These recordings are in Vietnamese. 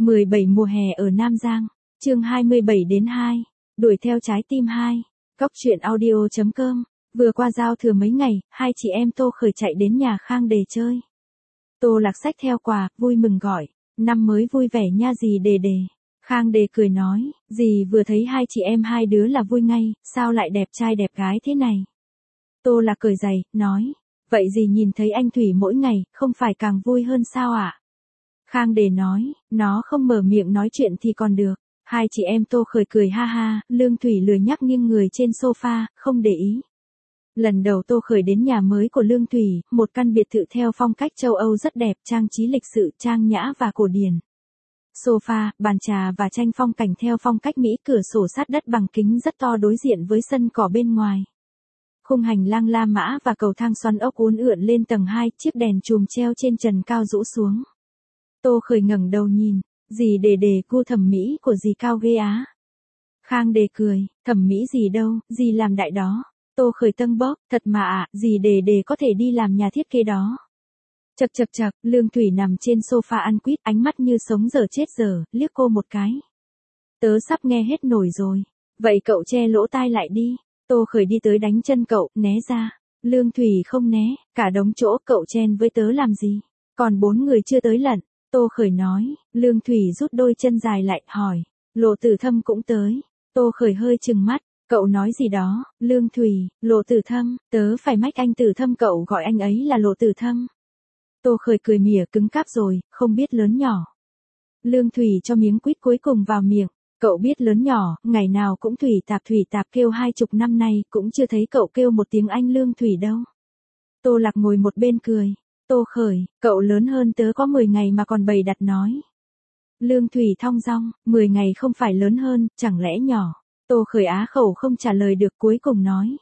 17 mùa hè ở Nam Giang, chương 27-2, đuổi theo trái tim 2, Cóc truyện audio.com. Vừa qua giao thừa mấy ngày, hai chị em Tô Khởi chạy đến nhà Khang Đề chơi. Tô Lạc xách theo quà, vui mừng gọi, năm mới vui vẻ nha dì Đề Đề. Khang Đề cười nói, dì vừa thấy hai chị em hai đứa là vui ngay, sao lại đẹp trai đẹp gái thế này. Tô Lạc cười dày, nói, vậy dì nhìn thấy anh Thủy mỗi ngày, không phải càng vui hơn sao ạ? Khang Đề nói, nó không mở miệng nói chuyện thì còn được. Hai chị em Tô Khởi cười ha ha, Lương Thủy lười nhác nghiêng người trên sofa, không để ý. Lần đầu Tô Khởi đến nhà mới của Lương Thủy, một căn biệt thự theo phong cách châu Âu rất đẹp, trang trí lịch sự, trang nhã và cổ điển. Sofa, bàn trà và tranh phong cảnh theo phong cách Mỹ, cửa sổ sát đất bằng kính rất to đối diện với sân cỏ bên ngoài. Khung hành lang La Mã và cầu thang xoắn ốc uốn lượn lên tầng 2, chiếc đèn chùm treo trên trần cao rũ xuống. Tô Khởi ngẩng đầu nhìn, dì Đề Đề, gu thẩm mỹ của dì cao ghê á. Khang Đề cười, thẩm mỹ gì đâu, dì làm đại đó. Tô Khởi tâng bốc, thật mà ạ, dì Đề Đề có thể đi làm nhà thiết kế đó. Chậc, Lương Thủy nằm trên sofa ăn quýt, ánh mắt như sống dở chết dở, liếc cô một cái. Tớ sắp nghe hết nổi rồi. Vậy cậu che lỗ tai lại đi. Tô Khởi đi tới đánh chân cậu, né ra. Lương Thủy không né, cả đống chỗ, cậu chen với tớ làm gì? Còn 4 người chưa tới lận. Tô Khởi nói, Lương Thủy rút đôi chân dài lại, hỏi, Lộ Tử Thâm cũng tới. Tô Khởi hơi trừng mắt, cậu nói gì đó, Lương Thủy, Lộ Tử Thâm, tớ phải mách anh Tử Thâm, cậu gọi anh ấy là Lộ Tử Thâm. Tô Khởi cười mỉa, cứng cáp rồi, không biết lớn nhỏ. Lương Thủy cho miếng quýt cuối cùng vào miệng, cậu biết lớn nhỏ, ngày nào cũng thủy tạp kêu 20 năm nay, cũng chưa thấy cậu kêu một tiếng anh Lương Thủy đâu. Tô Lạc ngồi một bên cười. Tô Khởi, cậu lớn hơn tớ có 10 ngày mà còn bày đặt nói. Lương Thủy thong dong, 10 ngày không phải lớn hơn, chẳng lẽ nhỏ. Tô Khởi á khẩu không trả lời được, cuối cùng nói.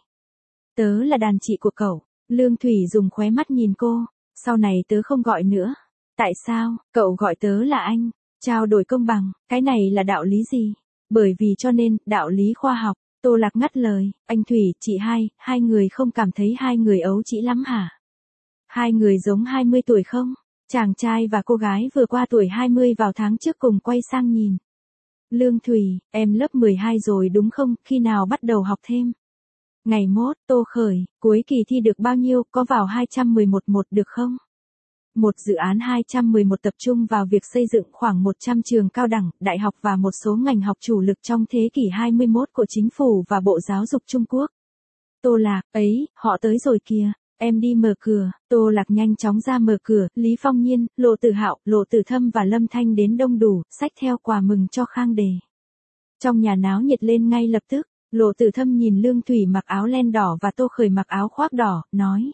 Tớ là đàn chị của cậu. Lương Thủy dùng khóe mắt nhìn cô, sau này tớ không gọi nữa. Tại sao, cậu gọi tớ là anh, trao đổi công bằng, cái này là đạo lý gì? Bởi vì cho nên, đạo lý khoa học. Tô Lạc ngắt lời, anh Thủy, chị hai người không cảm thấy hai người ấu trĩ lắm hả? Hai người giống 20 tuổi không? Chàng trai và cô gái vừa qua tuổi 20 vào tháng trước cùng quay sang nhìn. Lương Thủy, em lớp 12 rồi đúng không, khi nào bắt đầu học thêm? Ngày mốt. Tô Khởi, cuối kỳ thi được bao nhiêu, có vào 211 được không? Một dự án 211 tập trung vào việc xây dựng khoảng 100 trường cao đẳng, đại học và một số ngành học chủ lực trong thế kỷ 21 của chính phủ và Bộ Giáo dục Trung Quốc. Tô Lạc, ấy, họ tới rồi kìa. Em đi mở cửa. Tô Lạc nhanh chóng ra mở cửa, Lý Phong Nhiên, Lộ Tử Hạo, Lộ Tử Thâm và Lâm Thanh đến đông đủ, xách theo quà mừng cho Khang Đề. Trong nhà náo nhiệt lên ngay lập tức, Lộ Tử Thâm nhìn Lương Thủy mặc áo len đỏ và Tô Khởi mặc áo khoác đỏ, nói.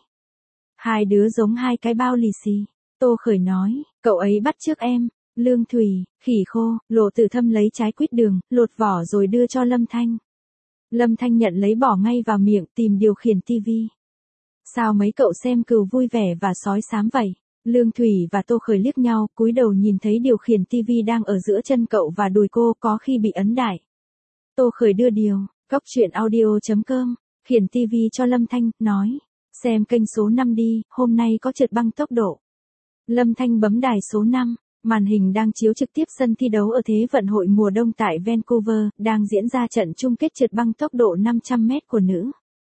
Hai đứa giống hai cái bao lì xì. Tô Khởi nói, cậu ấy bắt chước em. Lương Thủy, khỉ khô. Lộ Tử Thâm lấy trái quýt đường, lột vỏ rồi đưa cho Lâm Thanh. Lâm Thanh nhận lấy bỏ ngay vào miệng, tìm điều khiển tivi. Sao mấy cậu xem cừu vui vẻ và sói xám vậy? Lương Thủy và Tô Khởi liếc nhau, cúi đầu nhìn thấy điều khiển tivi đang ở giữa chân cậu và đùi cô, có khi bị ấn đại. Tô Khởi đưa điều, Cóc truyện audio.com, khiển tivi cho Lâm Thanh, nói, xem kênh số 5 đi, hôm nay có trượt băng tốc độ. Lâm Thanh bấm đài số 5, màn hình đang chiếu trực tiếp sân thi đấu ở Thế vận hội mùa đông tại Vancouver, đang diễn ra trận chung kết trượt băng tốc độ 500m của nữ.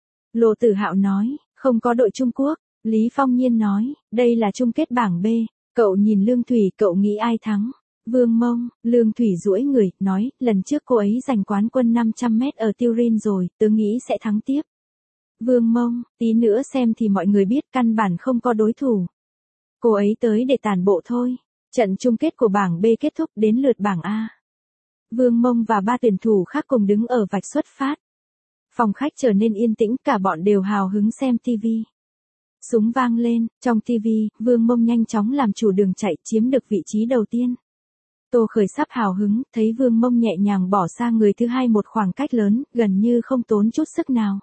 Lộ Tử Hạo nói, không có đội Trung Quốc. Lý Phong Nhiên nói, đây là chung kết bảng B. Cậu nhìn Lương Thủy, cậu nghĩ ai thắng? Vương Mông. Lương Thủy duỗi người, nói, lần trước cô ấy giành quán quân 500m ở Turin rồi, tớ nghĩ sẽ thắng tiếp. Vương Mông, tí nữa xem thì mọi người biết, căn bản không có đối thủ. Cô ấy tới để tản bộ thôi. Trận chung kết của bảng B kết thúc, đến lượt bảng A. Vương Mông và 3 tuyển thủ khác cùng đứng ở vạch xuất phát. Phòng khách trở nên yên tĩnh, cả bọn đều hào hứng xem TV. Súng vang lên, trong TV, Vương Mông nhanh chóng làm chủ đường chạy, chiếm được vị trí đầu tiên. Tô Khởi sắp hào hứng, thấy Vương Mông nhẹ nhàng bỏ xa người thứ hai một khoảng cách lớn, gần như không tốn chút sức nào.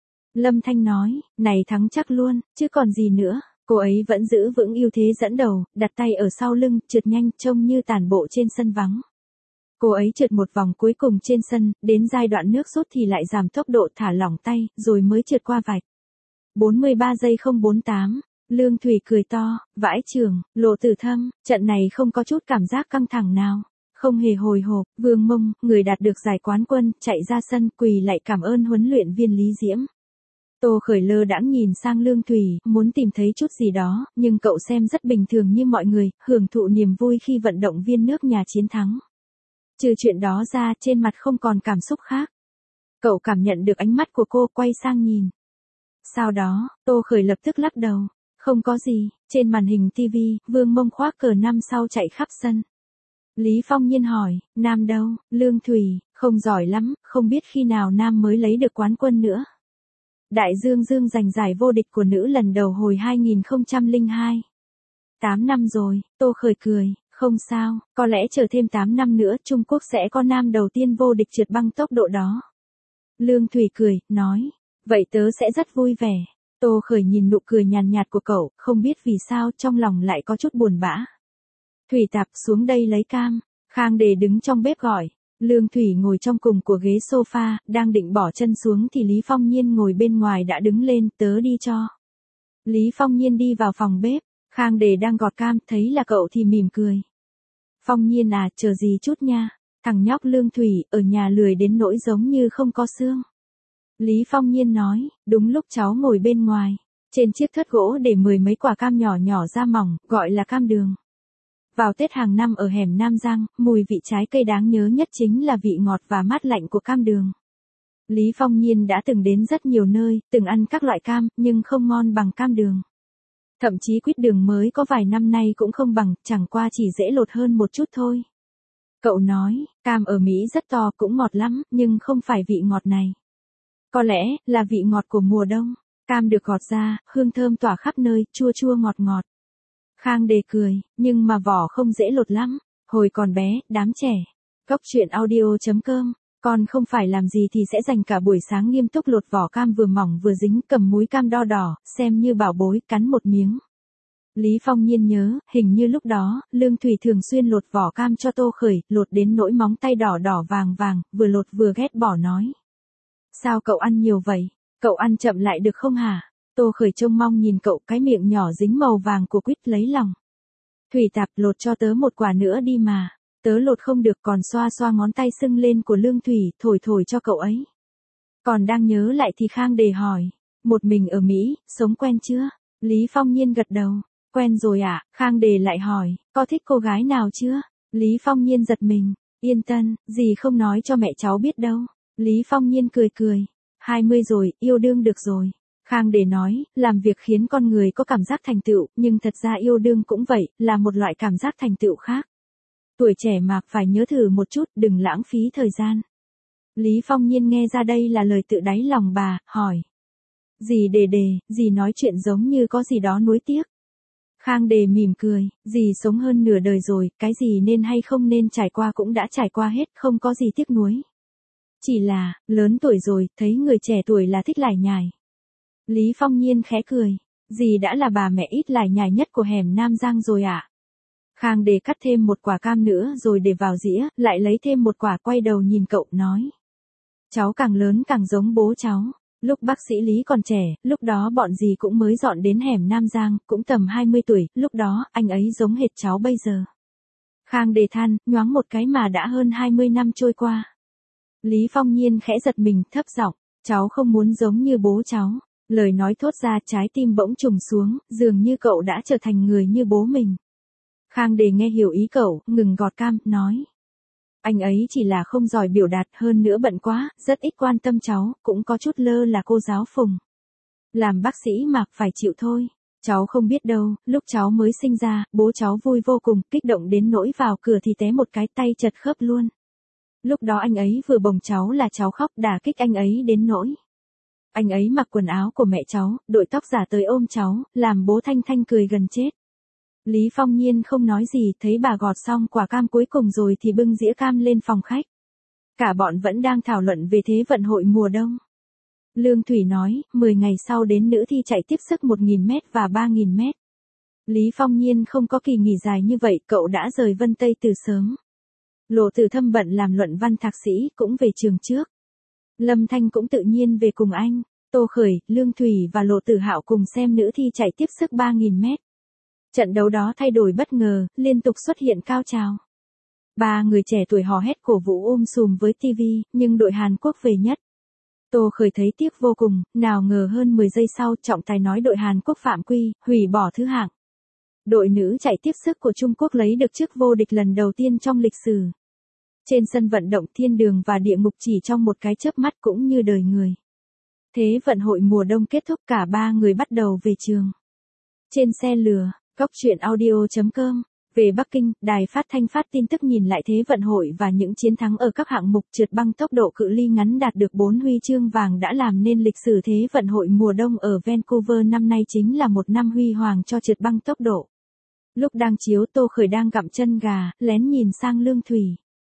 Lâm Thanh nói, này thắng chắc luôn, chứ còn gì nữa. Cô ấy vẫn giữ vững ưu thế dẫn đầu, đặt tay ở sau lưng, trượt nhanh, trông như tản bộ trên sân vắng. Cô ấy trượt một vòng cuối cùng trên sân, đến giai đoạn nước rút thì lại giảm tốc độ, thả lỏng tay, rồi mới trượt qua vạch. 43 giây 048, Lương Thủy cười to, vãi chưởng, Lộ Tử Thâm, trận này không có chút cảm giác căng thẳng nào. Không hề hồi hộp, Vương Mông, người đạt được giải quán quân, chạy ra sân quỳ lại cảm ơn huấn luyện viên Lý Diễm. Tô Khởi lơ đãng nhìn sang Lương Thủy, muốn tìm thấy chút gì đó, nhưng cậu xem rất bình thường như mọi người, hưởng thụ niềm vui khi vận động viên nước nhà chiến thắng. Trừ chuyện đó ra, trên mặt không còn cảm xúc khác. Cậu cảm nhận được ánh mắt của cô, quay sang nhìn. Sau đó, Tô Khởi lập tức lắc đầu. Không có gì, trên màn hình TV, Vương Mông khoác cờ năm sau chạy khắp sân. Lý Phong Nhiên hỏi, Nam đâu? Lương Thủy, không giỏi lắm, không biết khi nào Nam mới lấy được quán quân nữa. Đại Dương Dương giành giải vô địch của nữ lần đầu hồi 2002. 8 năm rồi, Tô Khởi cười, không sao, có lẽ chờ thêm 8 năm nữa Trung Quốc sẽ có nam đầu tiên vô địch trượt băng tốc độ đó. Lương Thủy cười, nói, vậy tớ sẽ rất vui vẻ. Tô Khởi nhìn nụ cười nhàn nhạt của cậu, không biết vì sao trong lòng lại có chút buồn bã. Thủy Tạp xuống đây lấy cam, Khang Đề đứng trong bếp gọi. Lương Thủy ngồi trong cùng của ghế sofa, đang định bỏ chân xuống thì Lý Phong Nhiên ngồi bên ngoài đã đứng lên, tớ đi cho. Lý Phong Nhiên đi vào phòng bếp, Khang Đề đang gọt cam, thấy là cậu thì mỉm cười. Phong Nhiên à, chờ gì chút nha, thằng nhóc Lương Thủy, ở nhà lười đến nỗi giống như không có xương. Lý Phong Nhiên nói, đúng lúc cháu ngồi bên ngoài, trên chiếc thớt gỗ để 10 mấy quả cam nhỏ nhỏ ra mỏng, gọi là cam đường. Vào Tết hàng năm ở hẻm Nam Giang, mùi vị trái cây đáng nhớ nhất chính là vị ngọt và mát lạnh của cam đường. Lý Phong Nhiên đã từng đến rất nhiều nơi, từng ăn các loại cam, nhưng không ngon bằng cam đường. Thậm chí quýt đường mới có vài năm nay cũng không bằng, chẳng qua chỉ dễ lột hơn một chút thôi. Cậu nói, cam ở Mỹ rất to cũng ngọt lắm, nhưng không phải vị ngọt này. Có lẽ, là vị ngọt của mùa đông. Cam được gọt ra, hương thơm tỏa khắp nơi, chua chua ngọt ngọt. Khang Đề cười, nhưng mà vỏ không dễ lột lắm. Hồi còn bé, đám trẻ. Cốc truyện audio.com, con không phải làm gì thì sẽ dành cả buổi sáng nghiêm túc lột vỏ cam vừa mỏng vừa dính, cầm múi cam đo đỏ, xem như bảo bối, cắn một miếng. Lý Phong Nhiên nhớ, hình như lúc đó, Lương Thủy thường xuyên lột vỏ cam cho Tô Khởi, lột đến nỗi móng tay đỏ đỏ vàng vàng, vừa lột vừa ghét bỏ nói. Sao cậu ăn nhiều vậy? Cậu ăn chậm lại được không hả? Tô Khởi trông mong nhìn cậu, cái miệng nhỏ dính màu vàng của quýt lấy lòng. Thủy Tạp, lột cho tớ một quả nữa đi mà. Tớ lột không được, còn xoa xoa ngón tay sưng lên của Lương Thủy, thổi thổi cho cậu ấy. Còn đang nhớ lại thì Khang Đề hỏi. Một mình ở Mỹ, sống quen chưa? Lý Phong Nhiên gật đầu. Quen rồi ạ. Khang Đề lại hỏi, có thích cô gái nào chưa? Lý Phong Nhiên giật mình. Yên tâm, gì không nói cho mẹ cháu biết đâu. Lý Phong Nhiên cười cười. 20 rồi, yêu đương được rồi. Khang Đề nói, làm việc khiến con người có cảm giác thành tựu, nhưng thật ra yêu đương cũng vậy, là một loại cảm giác thành tựu khác. Tuổi trẻ mà, phải nhớ thử một chút, đừng lãng phí thời gian. Lý Phong Nhiên nghe ra đây là lời tự đáy lòng bà, hỏi. Dì dì nói chuyện giống như có gì đó nuối tiếc. Khang Đề mỉm cười, dì sống hơn nửa đời rồi, cái gì nên hay không nên trải qua cũng đã trải qua hết, không có gì tiếc nuối. Chỉ là, lớn tuổi rồi, thấy người trẻ tuổi là thích lải nhải. Lý Phong Nhiên khẽ cười, dì đã là bà mẹ ít lải nhải nhất của hẻm Nam Giang rồi ạ. Khang Đề cắt thêm một quả cam nữa rồi để vào dĩa, lại lấy thêm một quả, quay đầu nhìn cậu, nói. Cháu càng lớn càng giống bố cháu. Lúc bác sĩ Lý còn trẻ, lúc đó bọn dì cũng mới dọn đến hẻm Nam Giang, cũng tầm 20 tuổi, lúc đó, anh ấy giống hệt cháu bây giờ. Khang Đề than, nhoáng một cái mà đã hơn 20 năm trôi qua. Lý Phong Nhiên khẽ giật mình, thấp giọng, cháu không muốn giống như bố cháu. Lời nói thốt ra, trái tim bỗng trùng xuống, dường như cậu đã trở thành người như bố mình. Khang Đề nghe hiểu ý cậu, ngừng gọt cam, nói. Anh ấy chỉ là không giỏi biểu đạt, hơn nữa bận quá, rất ít quan tâm cháu, cũng có chút lơ là cô giáo Phùng. Làm bác sĩ mà, phải chịu thôi. Cháu không biết đâu, lúc cháu mới sinh ra, bố cháu vui vô cùng, kích động đến nỗi vào cửa thì té một cái, tay chật khớp luôn. Lúc đó anh ấy vừa bồng cháu là cháu khóc, đả kích anh ấy đến nỗi. Anh ấy mặc quần áo của mẹ cháu, đội tóc giả tới ôm cháu, làm bố Thanh Thanh cười gần chết. Lý Phong Nhiên không nói gì, thấy bà gọt xong quả cam cuối cùng rồi thì bưng dĩa cam lên phòng khách. Cả bọn vẫn đang thảo luận về thế vận hội mùa đông. Lương Thủy nói, 10 ngày sau đến nữ thi chạy tiếp sức 1.000m và 3.000m. Lý Phong Nhiên không có kỳ nghỉ dài như vậy, cậu đã rời Vân Tây từ sớm. Lộ Tử Thâm bận làm luận văn thạc sĩ, cũng về trường trước. Lâm Thanh cũng tự nhiên về cùng anh. Tô Khởi, Lương Thủy và Lộ Tử Hạo cùng xem nữ thi chạy tiếp sức 3.000m. Trận đấu đó thay đổi bất ngờ, liên tục xuất hiện cao trào. Ba người trẻ tuổi hò hét cổ vũ sùm với TV, nhưng đội Hàn Quốc về nhất. Tô Khởi thấy tiếc vô cùng, nào ngờ hơn 10 giây sau trọng tài nói đội Hàn Quốc phạm quy, hủy bỏ thứ hạng. Đội nữ chạy tiếp sức của Trung Quốc lấy được chức vô địch lần đầu tiên trong lịch sử. Trên sân vận động thiên đường và địa ngục chỉ trong một cái chớp mắt cũng như đời người. Thế vận hội mùa đông kết thúc, cả ba người bắt đầu về trường. Trên xe lừa, coctruyện.audio.com. Về Bắc Kinh, đài phát thanh phát tin tức nhìn lại thế vận hội và những chiến thắng ở các hạng mục trượt băng tốc độ cự ly ngắn đạt được 4 huy chương vàng đã làm nên lịch sử thế vận hội mùa đông ở Vancouver năm nay chính là một năm huy hoàng cho trượt băng tốc độ. Lúc đang chiếu, Tô Khởi đang gặm chân gà, lén nhìn sang Lương Thủy.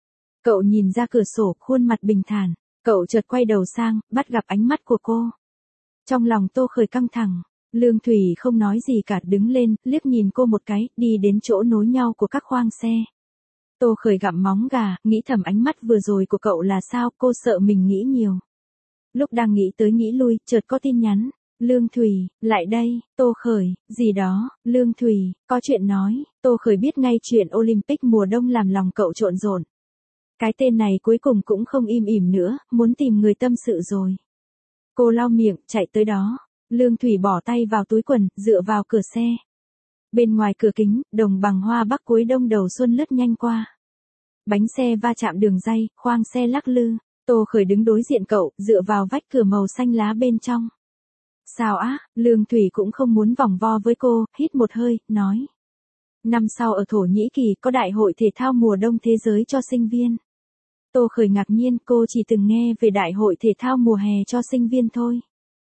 Cậu nhìn ra cửa sổ, khuôn mặt bình thản. Cậu chợt quay đầu sang, bắt gặp ánh mắt của cô. Trong lòng Tô Khởi căng thẳng. Lương Thủy không nói gì cả, đứng lên, liếc nhìn cô một cái, đi đến chỗ nối nhau của các khoang xe. Tô Khởi gặm móng gà, nghĩ thầm ánh mắt vừa rồi của cậu là sao, cô sợ mình nghĩ nhiều. Lúc đang nghĩ tới nghĩ lui, chợt có tin nhắn. Lương Thủy, lại đây. Tô Khởi, gì đó. Lương Thủy, có chuyện nói. Tô Khởi biết ngay chuyện Olympic mùa đông làm lòng cậu trộn rộn. Cái tên này cuối cùng cũng không im ỉm nữa, muốn tìm người tâm sự rồi. Cô lau miệng, chạy tới đó. Lương Thủy bỏ tay vào túi quần, dựa vào cửa xe. Bên ngoài cửa kính, đồng bằng hoa bắc cuối đông đầu xuân lướt nhanh qua. Bánh xe va chạm đường ray, khoang xe lắc lư. Tô Khởi đứng đối diện cậu, dựa vào vách cửa màu xanh lá bên trong. Sao á, Lương Thủy cũng không muốn vòng vo với cô, hít một hơi, nói. Năm sau ở Thổ Nhĩ Kỳ có đại hội thể thao mùa đông thế giới cho sinh viên. Tô Khởi ngạc nhiên, cô chỉ từng nghe về đại hội thể thao mùa hè cho sinh viên thôi.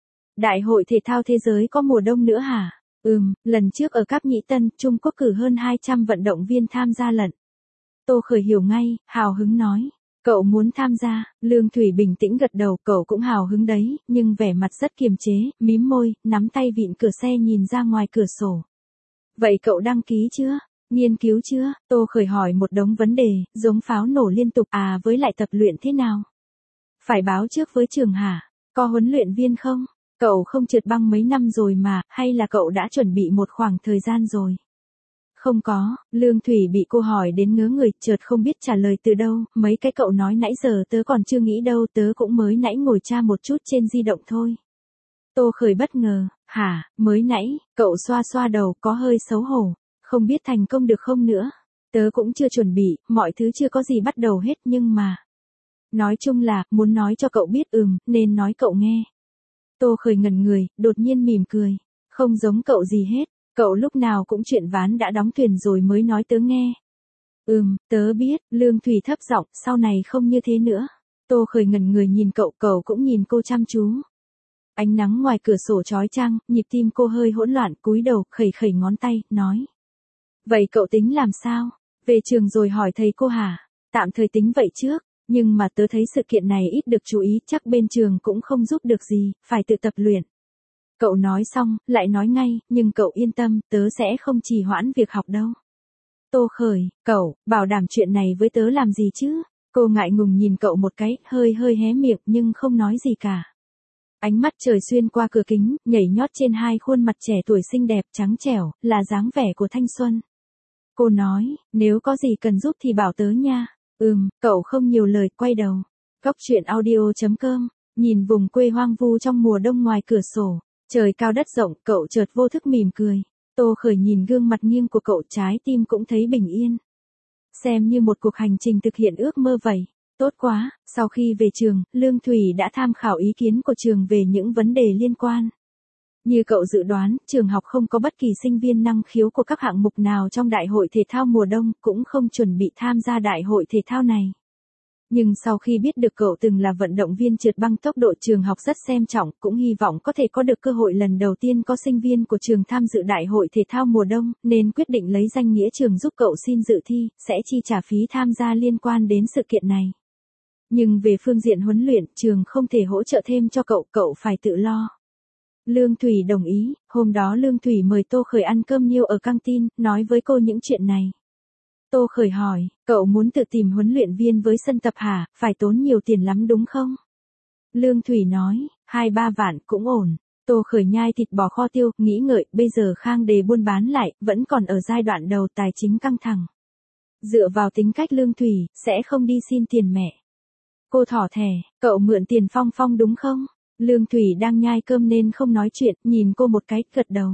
Đại hội thể thao thế giới có mùa đông nữa hả? Lần trước ở Cáp Nhĩ Tân, Trung Quốc cử hơn 200 vận động viên tham gia lận. Tô Khởi hiểu ngay, hào hứng nói. Cậu muốn tham gia, Lương Thủy bình tĩnh gật đầu, cậu cũng hào hứng đấy, nhưng vẻ mặt rất kiềm chế, mím môi, nắm tay vịn cửa xe nhìn ra ngoài cửa sổ. Vậy cậu đăng ký chưa? Nghiên cứu chưa? Tô Khởi hỏi một đống vấn đề, giống pháo nổ liên tục, với lại tập luyện thế nào? Phải báo trước với trường hả? Có huấn luyện viên không? Cậu không trượt băng mấy năm rồi mà, hay là cậu đã chuẩn bị một khoảng thời gian rồi? Không có, Lương Thủy bị cô hỏi đến ngớ người, chợt không biết trả lời từ đâu, mấy cái cậu nói nãy giờ tớ còn chưa nghĩ đâu, tớ cũng mới nãy ngồi tra một chút trên di động thôi. Tô Khởi bất ngờ, hả, mới nãy, cậu xoa xoa đầu, có hơi xấu hổ, không biết thành công được không nữa. Tớ cũng chưa chuẩn bị, mọi thứ chưa có gì bắt đầu hết nhưng mà. Nói chung là, muốn nói cho cậu biết nên nói cậu nghe. Tô Khởi ngẩn người, đột nhiên mỉm cười. Không giống cậu gì hết, cậu lúc nào cũng chuyện ván đã đóng thuyền rồi mới nói tớ nghe. Tớ biết, Lương Thủy thấp giọng, sau này không như thế nữa. Tô Khởi ngẩn người nhìn cậu, cậu cũng nhìn cô chăm chú. Ánh nắng ngoài cửa sổ chói chang, nhịp tim cô hơi hỗn loạn, cúi đầu, khẩy khẩy ngón tay, nói. Vậy cậu tính làm sao? Về trường rồi hỏi thầy cô hả? Tạm thời tính vậy trước, nhưng mà tớ thấy sự kiện này ít được chú ý, chắc bên trường cũng không giúp được gì, phải tự tập luyện. Cậu nói xong, lại nói ngay, nhưng cậu yên tâm, tớ sẽ không trì hoãn việc học đâu. Tô Khởi, cậu, bảo đảm chuyện này với tớ làm gì chứ? Cô ngại ngùng nhìn cậu một cái, hơi hé miệng nhưng không nói gì cả. Ánh mắt trời xuyên qua cửa kính, nhảy nhót trên hai khuôn mặt trẻ tuổi xinh đẹp trắng trẻo, là dáng vẻ của thanh xuân. Cô nói, nếu có gì cần giúp thì bảo tớ nha. Cậu không nhiều lời, quay đầu. Coctruyện.audio.com, nhìn vùng quê hoang vu trong mùa đông ngoài cửa sổ, trời cao đất rộng, cậu chợt vô thức mỉm cười. Tô Khởi nhìn gương mặt nghiêng của cậu, trái tim cũng thấy bình yên. Xem như một cuộc hành trình thực hiện ước mơ vậy. Tốt quá, sau khi về trường, Lương Thủy đã tham khảo ý kiến của trường về những vấn đề liên quan. Như cậu dự đoán, trường học không có bất kỳ sinh viên năng khiếu của các hạng mục nào trong đại hội thể thao mùa đông, cũng không chuẩn bị tham gia đại hội thể thao này. Nhưng sau khi biết được cậu từng là vận động viên trượt băng tốc độ, trường học rất xem trọng, cũng hy vọng có thể có được cơ hội lần đầu tiên có sinh viên của trường tham dự đại hội thể thao mùa đông, nên quyết định lấy danh nghĩa trường giúp cậu xin dự thi, sẽ chi trả phí tham gia liên quan đến sự kiện này. Nhưng về phương diện huấn luyện, trường không thể hỗ trợ thêm cho cậu, cậu phải tự lo. Lương Thủy đồng ý, hôm đó Lương Thủy mời Tô Khởi ăn cơm niêu ở căng tin, nói với cô những chuyện này. Tô Khởi hỏi, cậu muốn tự tìm huấn luyện viên với sân tập hả, phải tốn nhiều tiền lắm đúng không? Lương Thủy nói, 2-3 vạn cũng ổn. Tô Khởi nhai thịt bò kho tiêu, nghĩ ngợi, bây giờ Khang Đề buôn bán lại, vẫn còn ở giai đoạn đầu, tài chính căng thẳng. Dựa vào tính cách Lương Thủy, sẽ không đi xin tiền mẹ. Cô thỏ thẻ, cậu mượn tiền Phong Phong đúng không? Lương Thủy đang nhai cơm nên không nói chuyện, nhìn cô một cái, gật đầu.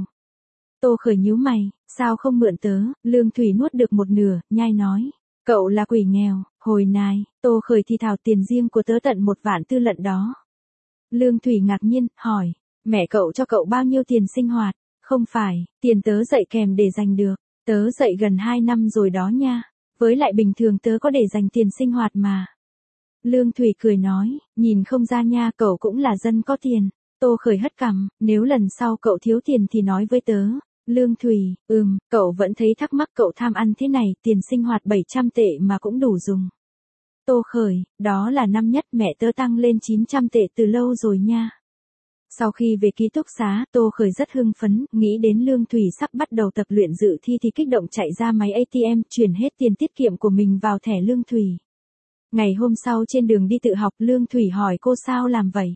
Tô Khởi nhíu mày, sao không mượn tớ? Lương Thủy nuốt được một nửa, nhai nói. Cậu là quỷ nghèo, hồi này, Tô Khởi thì thào tiền riêng của tớ tận 1 vạn tư lận đó. Lương Thủy ngạc nhiên, hỏi, mẹ cậu cho cậu bao nhiêu tiền sinh hoạt? Không phải, tiền tớ dạy kèm để dành được, tớ dạy gần 2 năm rồi đó nha, với lại bình thường tớ có để dành tiền sinh hoạt mà. Lương Thủy cười nói, nhìn không ra nha, cậu cũng là dân có tiền. Tô Khởi hất cằm, nếu lần sau cậu thiếu tiền thì nói với tớ. Lương Thủy, cậu vẫn thấy thắc mắc cậu tham ăn thế này, tiền sinh hoạt 700 tệ mà cũng đủ dùng. Tô Khởi, đó là năm nhất mẹ tớ tăng lên 900 tệ từ lâu rồi nha. Sau khi về ký túc xá, Tô Khởi rất hưng phấn, nghĩ đến Lương Thủy sắp bắt đầu tập luyện dự thi thì kích động chạy ra máy ATM, chuyển hết tiền tiết kiệm của mình vào thẻ Lương Thủy. Ngày hôm sau trên đường đi tự học, Lương Thủy hỏi cô sao làm vậy.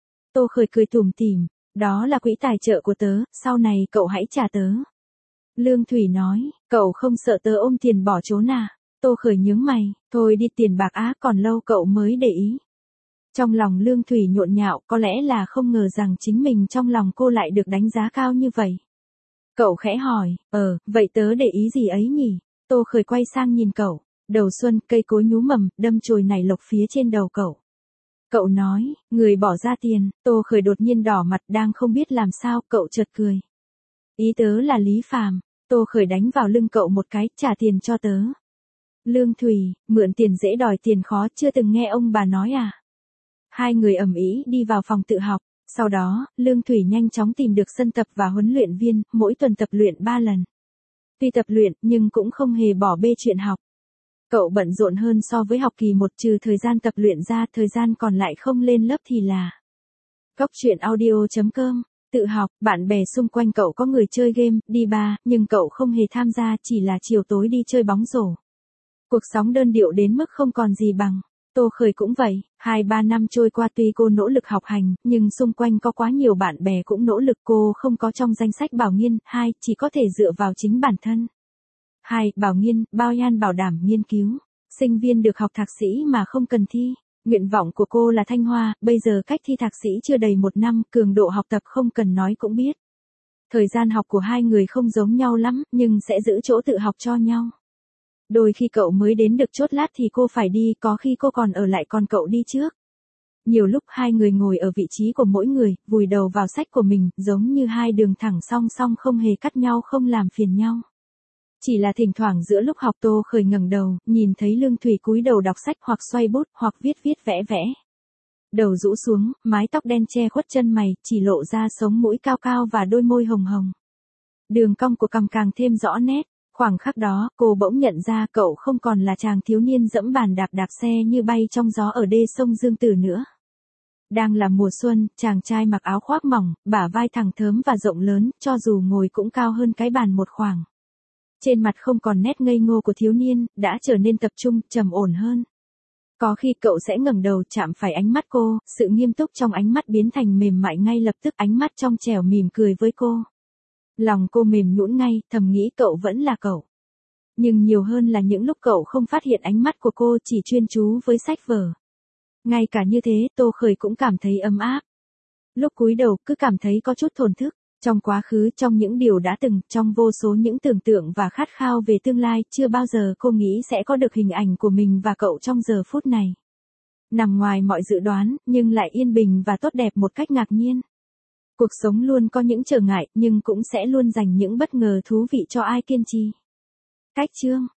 Tô Khởi cười tủm tỉm, đó là quỹ tài trợ của tớ, sau này cậu hãy trả tớ. Lương Thủy nói, cậu không sợ tớ ôm tiền bỏ trốn à? Tô Khởi nhướng mày, thôi đi, tiền bạc á, còn lâu cậu mới để ý. Trong lòng Lương Thủy nhộn nhạo, có lẽ là không ngờ rằng chính mình trong lòng cô lại được đánh giá cao như vậy. Cậu khẽ hỏi, vậy tớ để ý gì ấy nhỉ? Tô Khởi quay sang nhìn cậu, đầu xuân, cây cối nhú mầm, đâm chồi nảy lộc phía trên đầu cậu. Cậu nói, người bỏ ra tiền. Tô Khởi đột nhiên đỏ mặt, đang không biết làm sao, cậu chợt cười. Ý tớ là Lý Phàm. Tô Khởi đánh vào lưng cậu một cái, trả tiền cho tớ. Lương Thủy, mượn tiền dễ đòi tiền khó, chưa từng nghe ông bà nói à? Hai người ầm ĩ đi vào phòng tự học. Sau đó, Lương Thủy nhanh chóng tìm được sân tập và huấn luyện viên, mỗi tuần tập luyện 3 lần. Tuy tập luyện, nhưng cũng không hề bỏ bê chuyện học. Cậu bận rộn hơn so với học kỳ 1, trừ thời gian tập luyện ra, thời gian còn lại không lên lớp thì là. Goctruyện.audio.com, tự học, bạn bè xung quanh cậu có người chơi game, đi bar, nhưng cậu không hề tham gia, chỉ là chiều tối đi chơi bóng rổ. Cuộc sống đơn điệu đến mức không còn gì bằng. Tô Khởi cũng vậy, 2-3 năm trôi qua tuy cô nỗ lực học hành, nhưng xung quanh có quá nhiều bạn bè cũng nỗ lực, cô không có trong danh sách bảo nghiên. 2, chỉ có thể dựa vào chính bản thân. 2. Bảo nghiên, bao yan bảo đảm nghiên cứu. Sinh viên được học thạc sĩ mà không cần thi. Nguyện vọng của cô là Thanh Hoa, bây giờ cách thi thạc sĩ chưa đầy 1 năm, cường độ học tập không cần nói cũng biết. Thời gian học của hai người không giống nhau lắm, nhưng sẽ giữ chỗ tự học cho nhau. Đôi khi cậu mới đến được chốt lát thì cô phải đi, có khi cô còn ở lại còn cậu đi trước. Nhiều lúc hai người ngồi ở vị trí của mỗi người, vùi đầu vào sách của mình, giống như hai đường thẳng song song không hề cắt nhau, không làm phiền nhau. Chỉ là thỉnh thoảng giữa lúc học Tô Khởi ngẩng đầu, nhìn thấy Lương Thủy cúi đầu đọc sách hoặc xoay bút, hoặc viết vẽ vẽ. Đầu rũ xuống, mái tóc đen che khuất chân mày, chỉ lộ ra sống mũi cao cao và đôi môi hồng hồng. Đường cong của cằm càng thêm rõ nét. Khoảng khắc đó, cô bỗng nhận ra cậu không còn là chàng thiếu niên dẫm bàn đạp xe như bay trong gió ở đê sông Dương Tử nữa. Đang là mùa xuân, chàng trai mặc áo khoác mỏng, bả vai thẳng thớm và rộng lớn, cho dù ngồi cũng cao hơn cái bàn một khoảng. Trên mặt không còn nét ngây ngô của thiếu niên, đã trở nên tập trung, trầm ổn hơn. Có khi cậu sẽ ngẩng đầu chạm phải ánh mắt cô, sự nghiêm túc trong ánh mắt biến thành mềm mại ngay lập tức, ánh mắt trong trẻo mỉm cười với cô. Lòng cô mềm nhũn ngay, thầm nghĩ cậu vẫn là cậu. Nhưng nhiều hơn là những lúc cậu không phát hiện ánh mắt của cô, chỉ chuyên chú với sách vở. Ngay cả như thế, Tô Khởi cũng cảm thấy ấm áp. Lúc cúi đầu, cứ cảm thấy có chút thổn thức. Trong quá khứ, trong những điều đã từng, trong vô số những tưởng tượng và khát khao về tương lai, chưa bao giờ cô nghĩ sẽ có được hình ảnh của mình và cậu trong giờ phút này. Nằm ngoài mọi dự đoán, nhưng lại yên bình và tốt đẹp một cách ngạc nhiên. Cuộc sống luôn có những trở ngại, nhưng cũng sẽ luôn dành những bất ngờ thú vị cho ai kiên trì. Cách chương